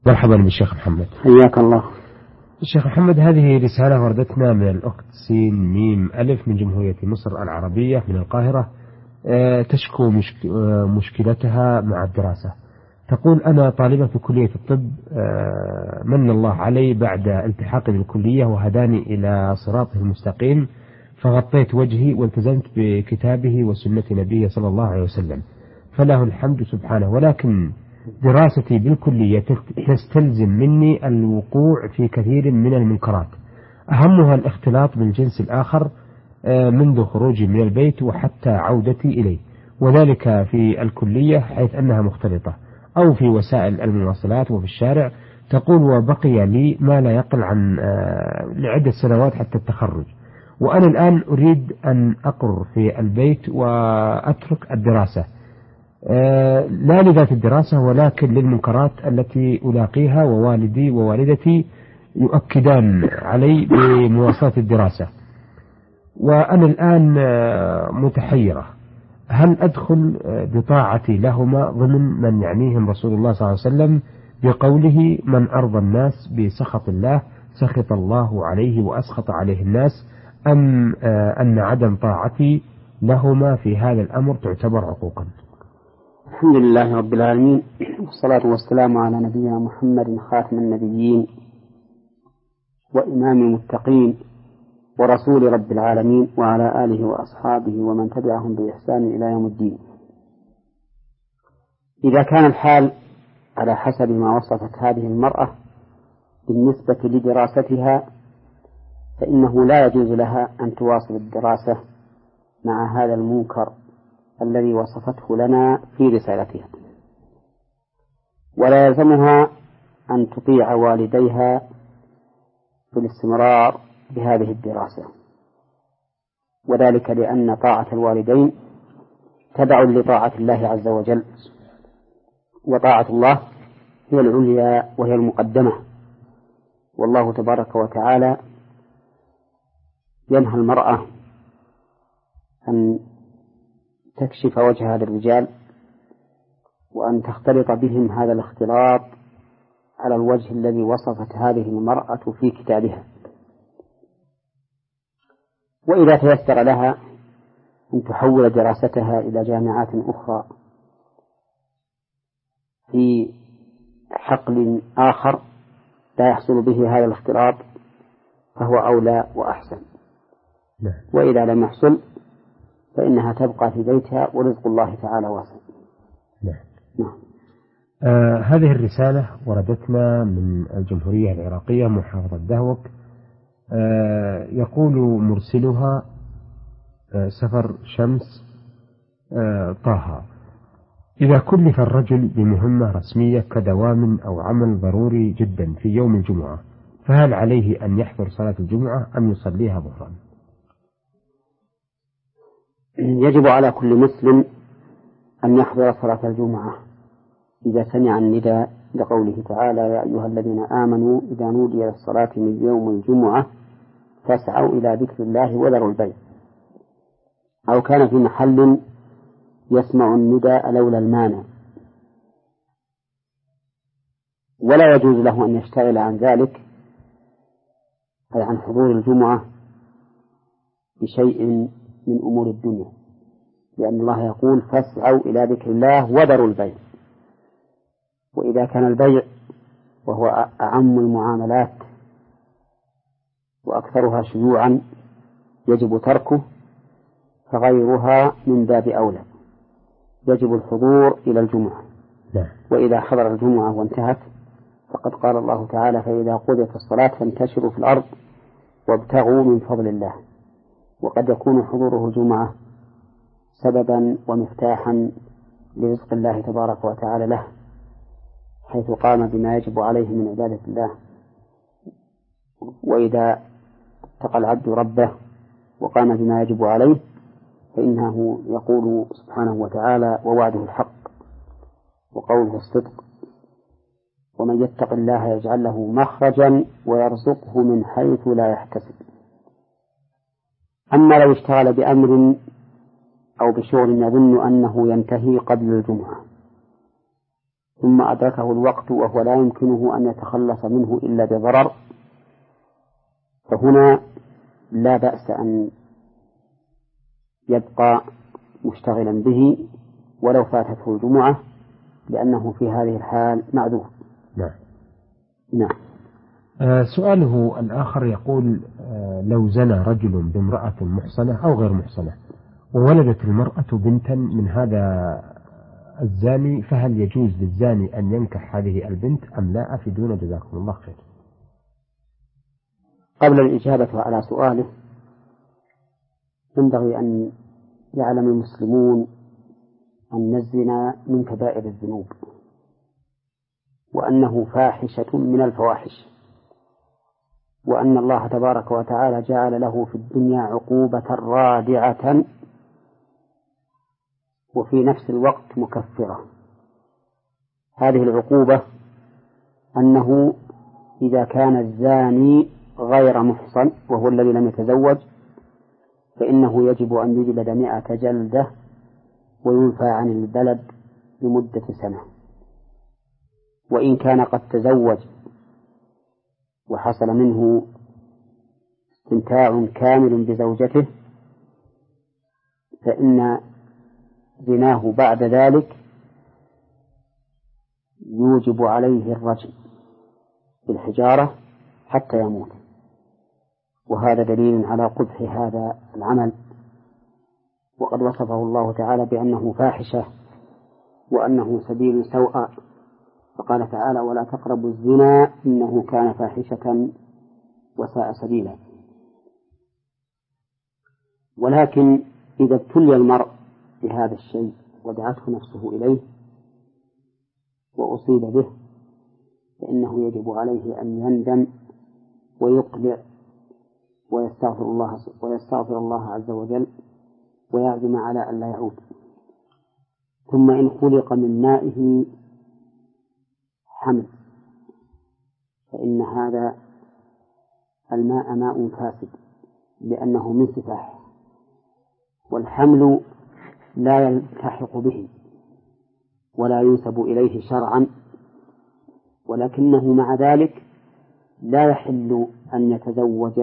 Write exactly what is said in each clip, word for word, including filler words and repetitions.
مرحبا بالشيخ محمد. حياك الله. الشيخ محمد، هذه رسالة وردتنا من الأخت سين ميم ألف من جمهورية مصر العربية من القاهرة، تشكو مشك... مشكلتها مع الدراسة. تقول: أنا طالبة في كلية الطب، من الله علي بعد التحاقي بالكلية وهداني إلى صراطه المستقيم، فغطيت وجهي والتزمت بكتابه وسنة نبيه صلى الله عليه وسلم، فله الحمد سبحانه، ولكن دراستي بالكلية تستلزم مني الوقوع في كثير من المنكرات، أهمها الاختلاط بالجنس الآخر منذ خروجي من البيت وحتى عودتي إليه، وذلك في الكلية حيث أنها مختلطة، أو في وسائل المواصلات وفي الشارع. تقول: وبقي لي ما لا يقل عن لعدة سنوات حتى التخرج، وأنا الآن أريد أن أقر في البيت وأترك الدراسة، لا لذات الدراسة ولكن للمنكرات التي ألاقيها، ووالدي ووالدتي يؤكدان علي بمواصلة الدراسة، وأنا الآن متحيرة، هل أدخل بطاعتي لهما ضمن من يعنيهم رسول الله صلى الله عليه وسلم بقوله: من أرضى الناس بسخط الله سخط الله عليه وأسخط عليه الناس، أم أن عدم طاعتي لهما في هذا الأمر تعتبر عقوقا؟ الحمد لله رب العالمين، والصلاة والسلام على نبينا محمد خاتم النبيين وإمام المتقين ورسول رب العالمين، وعلى آله وأصحابه ومن تبعهم بإحسان إلى يوم الدين. إذا كان الحال على حسب ما وصفت هذه المرأة بالنسبة لدراستها، فإنه لا يجوز لها أن تواصل الدراسة مع هذا المنكر الذي وصفته لنا في رسالتها، ولا يلزمها أن تطيع والديها في الاستمرار بهذه الدراسة، وذلك لأن طاعة الوالدين تبع لطاعة الله عز وجل، وطاعة الله هي العليا وهي المقدمة، والله تبارك وتعالى ينهى المرأة أن تكشف وجهها للرجال وأن تختلط بهم هذا الاختلاط على الوجه الذي وصفت هذه المرأة في كتابها. وإذا تيسر لها أن تحول دراستها إلى جامعات أخرى في حقل آخر لا يحصل به هذا الاختلاط فهو أولى وأحسن، وإذا لم يحصل فإنها تبقى في بيتها ورزق الله تعالى واسع. نعم. نعم. آه هذه الرسالة وردتنا من الجمهورية العراقية محافظة دهوك. آه يقول مرسلها آه سفر شمس آه طه: إذا كلف الرجل بمهمة رسمية كدوام أو عمل ضروري جدا في يوم الجمعة، فهل عليه أن يحضر صلاة الجمعة أم يصليها ظهرا؟ يجب على كل مسلم أن يحضر صلاة الجمعة إذا سمع النداء لقوله تعالى: يا أيها الذين آمنوا إذا نودي للصلاة من يوم الجمعة فاسعوا إلى ذكر الله وذروا البيع، أو كان في محل يسمع النداء لولا المانع، ولا يجوز له أن يشتغل عن ذلك أي عن حضور الجمعة بشيء من أمور الدنيا، لأن الله يقول: فاسعوا إلى ذكر الله وذروا البيع. وإذا كان البيع وهو أعم المعاملات وأكثرها شيوعا يجب تركه، فغيرها من باب أولى، يجب الحضور إلى الجمعة. وإذا حضر الجمعة وانتهت فقد قال الله تعالى: فإذا قضيت الصلاة فانتشروا في الأرض وابتغوا من فضل الله. وقد يكون حضوره الجمعة سببا ومفتاحا لرزق الله تبارك وتعالى له، حيث قام بما يجب عليه من عبادة الله. وإذا اتقى العبد ربه وقام بما يجب عليه فإنه يقول سبحانه وتعالى: ووعده الحق وقوله الصدق، ومن يتق الله يجعل له مخرجا ويرزقه من حيث لا يحتسب. أما لو اشتغل بأمر أو بشغل يظن أنه ينتهي قبل الجمعة ثم أدركه الوقت وهو لا يمكنه أن يتخلص منه إلا بضرر، فهنا لا بأس أن يبقى مشتغلا به ولو فاتته الجمعة، لأنه في هذه الحال معذور. نعم. نعم. آه سؤاله الآخر يقول: آه لو زنى رجل بامرأة محصنة أو غير محصنة وولدت المرأة بنتا من هذا الزاني، فهل يجوز للزاني أن ينكح هذه البنت أم لا؟ أفيدونا جزاكم الله خير. قبل الإجابة على سؤاله ينبغي أن يعلم المسلمون أن الزنا من كبائر الذنوب، وأنه فاحشة من الفواحش، وأن الله تبارك وتعالى جعل له في الدنيا عقوبة رادعة وفي نفس الوقت مكفرة. هذه العقوبة أنه إذا كان الزاني غير محصن وهو الذي لم يتزوج فإنه يجب أن يجلد مئة جلدة وينفى عن البلد لمدة سنة. وإن كان قد تزوج وحصل منه استمتاع كامل بزوجته فإن زناه بعد ذلك يوجب عليه الرجم بالحجارة حتى يموت، وهذا دليل على قبح هذا العمل، وقد وصفه الله تعالى بأنه فاحشة وأنه سبيل سوء، فقال تعالى: ولا تقربوا الزنا إنه كان فاحشة وساء سبيلا. ولكن إذا ابتلي المرء بهذا الشيء ودعته نفسه إليه وأصيب به فإنه يجب عليه أن يندم ويقلع ويستغفر الله ويستغفر الله عز وجل ويعزم على أن لا يعود. ثم إن خلق من مائه حمل فإن هذا الماء ماء فاسد لأنه من سفاح، والحمل لا يلتحق به ولا ينسب إليه شرعا، ولكنه مع ذلك لا يحل أن يتزوج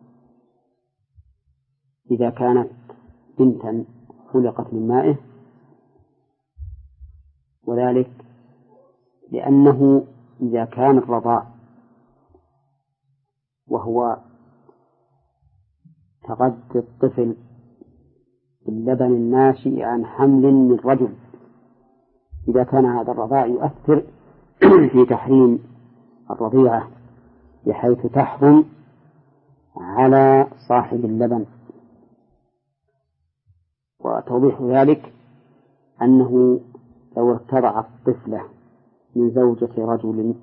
إذا كانت بنتا خلقت من مائه، وذلك لأنه إذا كان الرضاع وهو تغذي الطفل باللبن الناشئ عن حمل من رجل، إذا كان هذا الرضاع يؤثر في تحريم الرضيعة بحيث تحرم على صاحب اللبن. وتوضيح ذلك أنه لو ارتضع الطفلة من زوجة رجل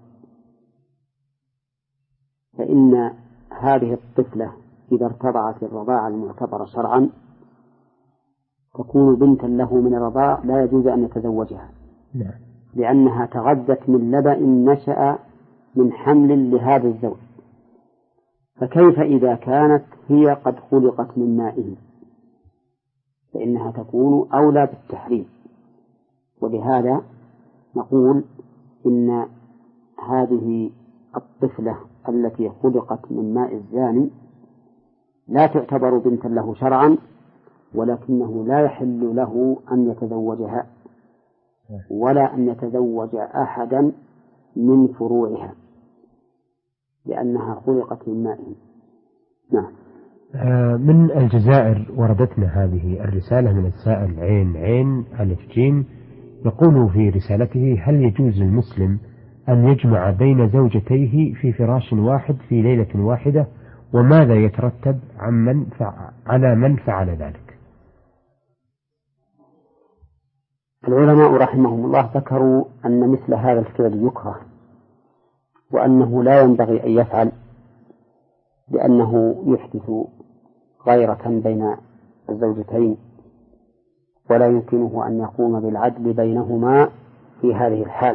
فإن هذه الطفلة إذا ارتضعت الرضاعة المعتبرة شرعا تكون بنتا له من الرضاع لا يجوز أن يتزوجها، لأنها تغذت من لبن نشأ من حمل لهذا الزوج، فكيف إذا كانت هي قد خلقت من مائه فإنها تكون أولى بالتحريم. ولهذا نقول إن هذه الطفلة التي خلقت من ماء الزاني لا تعتبر بنتا له شرعا، ولكنه لا يحل له أن يتزوجها ولا أن يتزوج أحدا من فروعها لأنها خلقت من ماء. نعم. من الجزائر وردتنا هذه الرسالة من السائل عين عين ألف جيم، يقول في رسالته: هل يجوز للمسلم أن يجمع بين زوجتيه في فراش واحد في ليلة واحدة، وماذا يترتب عن من فعل على من فعل ذلك؟ العلماء رحمهم الله ذكروا أن مثل هذا الفعل يكره، وأنه لا ينبغي أن يفعل لأنه يحدث غيرة بين الزوجتين، ولا يمكنه أن يقوم بالعدل بينهما في هذه الحال،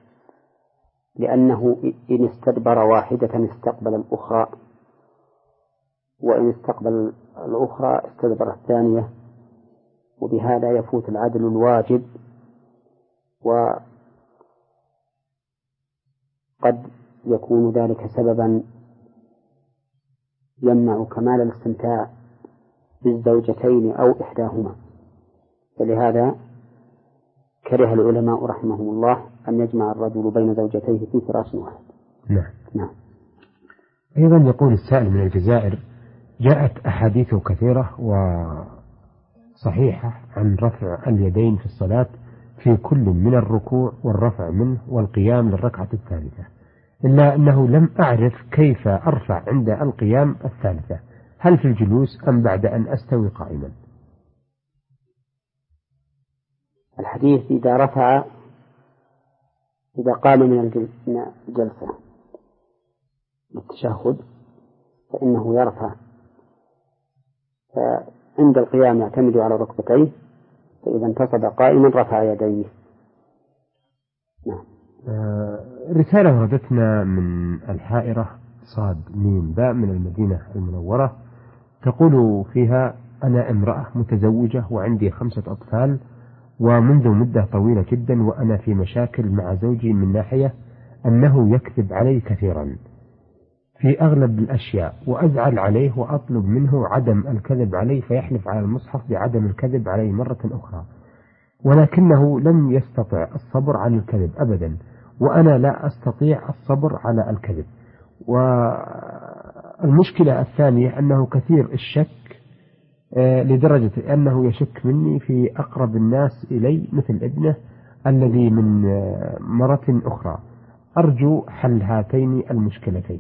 لأنه إن استدبر واحدة استقبل الأخرى، وإن استقبل الأخرى استدبر الثانية، وبهذا يفوت العدل الواجب قد يكون ذلك سببا يمنع كمال الاستمتاع بالزوجتين أو إحداهما، فلهذا كره العلماء رحمهم الله أن يجمع الرجل بين زوجتيه في فراش واحد. نعم. نعم. أيضا يقول السائل من الجزائر: جاءت أحاديث كثيرة وصحيحة عن رفع اليدين في الصلاة في كل من الركوع والرفع منه والقيام للركعة الثالثة، إلا أنه لم أعرف كيف أرفع عند القيام الثالثة، هل في الجلوس أم بعد أن أستوي قائما؟ الحديث إذا رفع إذا قام من الجلسة للتشهد فإنه يرفع، فعند القيام يعتمد على ركبتيه، فإذا انتصب قائما رفع يديه. نعم. آه رسالة وردتنا من الحائرة صاد ميم باء من المدينة المنورة، تقول فيها: أنا امرأة متزوجة وعندي خمسة أطفال، ومنذ مدة طويلة جدا وأنا في مشاكل مع زوجي من ناحية أنه يكذب علي كثيرا في أغلب الأشياء، وأزعل عليه وأطلب منه عدم الكذب علي، فيحلف على المصحف بعدم الكذب علي مرة أخرى، ولكنه لم يستطع الصبر عن الكذب أبدا، وأنا لا أستطيع الصبر على الكذب. والمشكلة الثانية أنه كثير الشك لدرجة أنه يشك مني في أقرب الناس إلي مثل ابنه الذي من مرة أخرى. أرجو حل هاتين المشكلتين.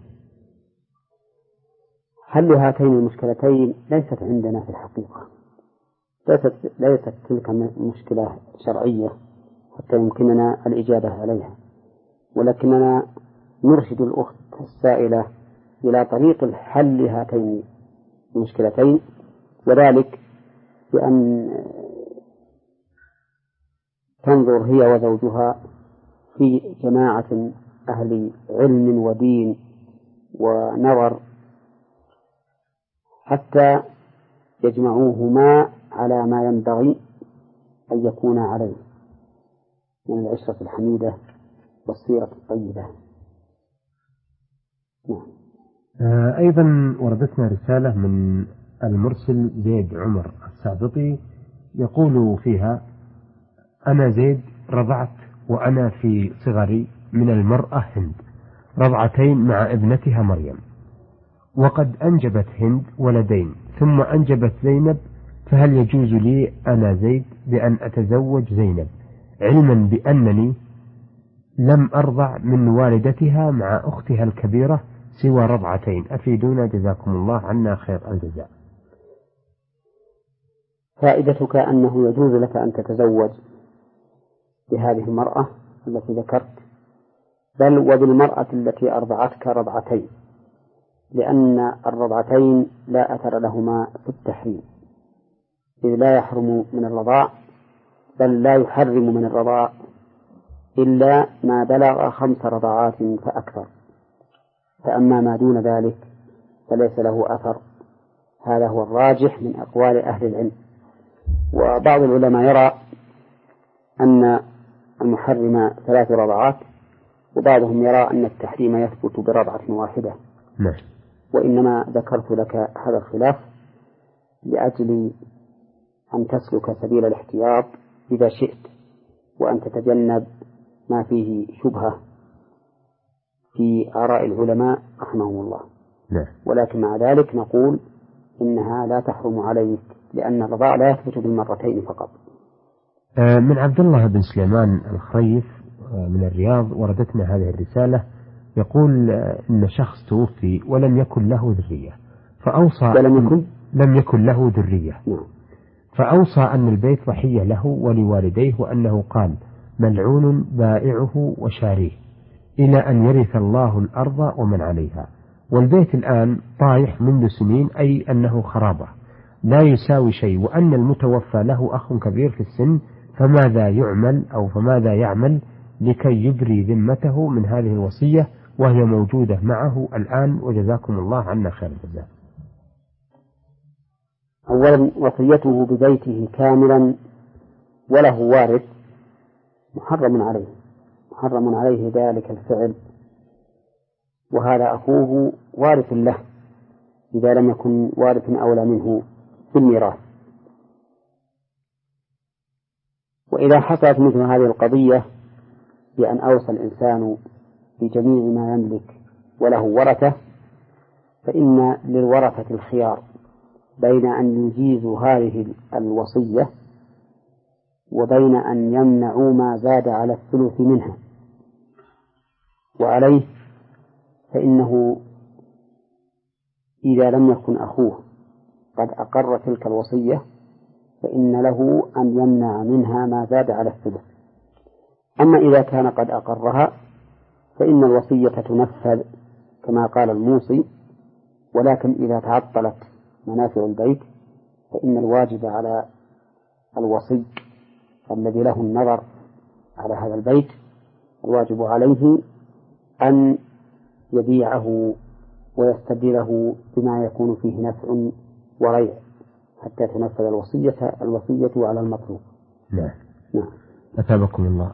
حل هاتين المشكلتين ليست عندنا في الحقيقة، ليست, ليست تلك مشكلة شرعية حتى يمكننا الإجابة عليها، ولكننا نرشد الأخت السائلة إلى طريق الحل هاتين المشكلتين، وذلك بأن تنظر هي وزوجها في جماعة أهل علم ودين ونظر حتى يجمعوهما على ما ينبغي أن يكون عليه من العشرة الحميدة والسيرة الطيبة. نعم. أيضا وردتنا رسالة من المرسل زيد عمر السابطي، يقول فيها: أنا زيد رضعت وأنا في صغري من المرأة هند رضعتين مع ابنتها مريم، وقد أنجبت هند ولدين ثم أنجبت زينب، فهل يجوز لي أنا زيد بأن أتزوج زينب علما بأنني لم أرضع من والدتها مع أختها الكبيرة سوى رضعتين؟ أفيدونا جزاكم الله عنا خير الجزاء. فائدتك أنه يجوز لك أن تتزوج بهذه المرأة التي ذكرت، بل وبالمرأة التي أرضعتك رضعتين، لأن الرضعتين لا أثر لهما في التحريم، إذ لا يحرم من الرضاع، بل لا يحرم من الرضاع إلا ما بلغ خمس رضعات فأكثر، فأما ما دون ذلك فليس له أثر. هذا هو الراجح من أقوال أهل العلم. وبعض العلماء يرى أن المحرم ثلاث رضعات، وبعضهم يرى أن التحريم يثبت برضعة واحدة. نعم. وإنما ذكرت لك هذا الخلاف لأجل أن تسلك سبيل الاحتياط إذا شئت، وأن تتجنب ما فيه شبهة في آراء العلماء رحمهم الله. نعم. ولكن مع ذلك نقول إنها لا تحرم عليك، لأن الرضاع لا يثبت بالمرتين فقط. من عبد الله بن سليمان الخريف من الرياض وردتنا هذه الرسالة، يقول إن شخص توفي ولم يكن له ذرية، فأوصى ولم يكن لم يكن له ذرية نعم. فأوصى أن البيت ضحية له ولوالديه، وأنه قال: ملعون بائعه وشاريه إلى أن يرث الله الأرض ومن عليها، والبيت الآن طايح منذ سنين، أي أنه خرابة لا يساوي شيء، وأن المتوفى له أخ كبير في السن، فماذا يعمل أو فماذا يعمل لكي يبري ذمته من هذه الوصية وهي موجودة معه الآن، وجزاكم الله عنا خير الجزاء. أولا وصيته ببيته كاملا وله وارث محرم عليه، محرم عليه ذلك الفعل وهذا أخوه وارث له إذا لم يكن وارث أولى منه في الميراث. وإذا حصلت مثل هذه القضية بأن أوصى الإنسان بجميع ما يملك وله ورثة، فإن للورثة الخيار بين أن يجيزوا هذه الوصية وبين أن يمنعوا ما زاد على الثلث منها. وعليه فإنه إذا لم يكن أخوه قد أقر تلك الوصية فإن له أن يمنع منها ما زاد على الثلث. أما إذا كان قد أقرها فإن الوصية تنفذ كما قال الموصي، ولكن إذا تعطلت منافع البيت فإن الواجب على الوصي الذي له النظر على هذا البيت الواجب عليه أن يبيعه ويستبدله بما يكون فيه نفع وريع حتى تنفذ الوصية الوصية على المطلوب. نعم. نعم. أثابكم الله.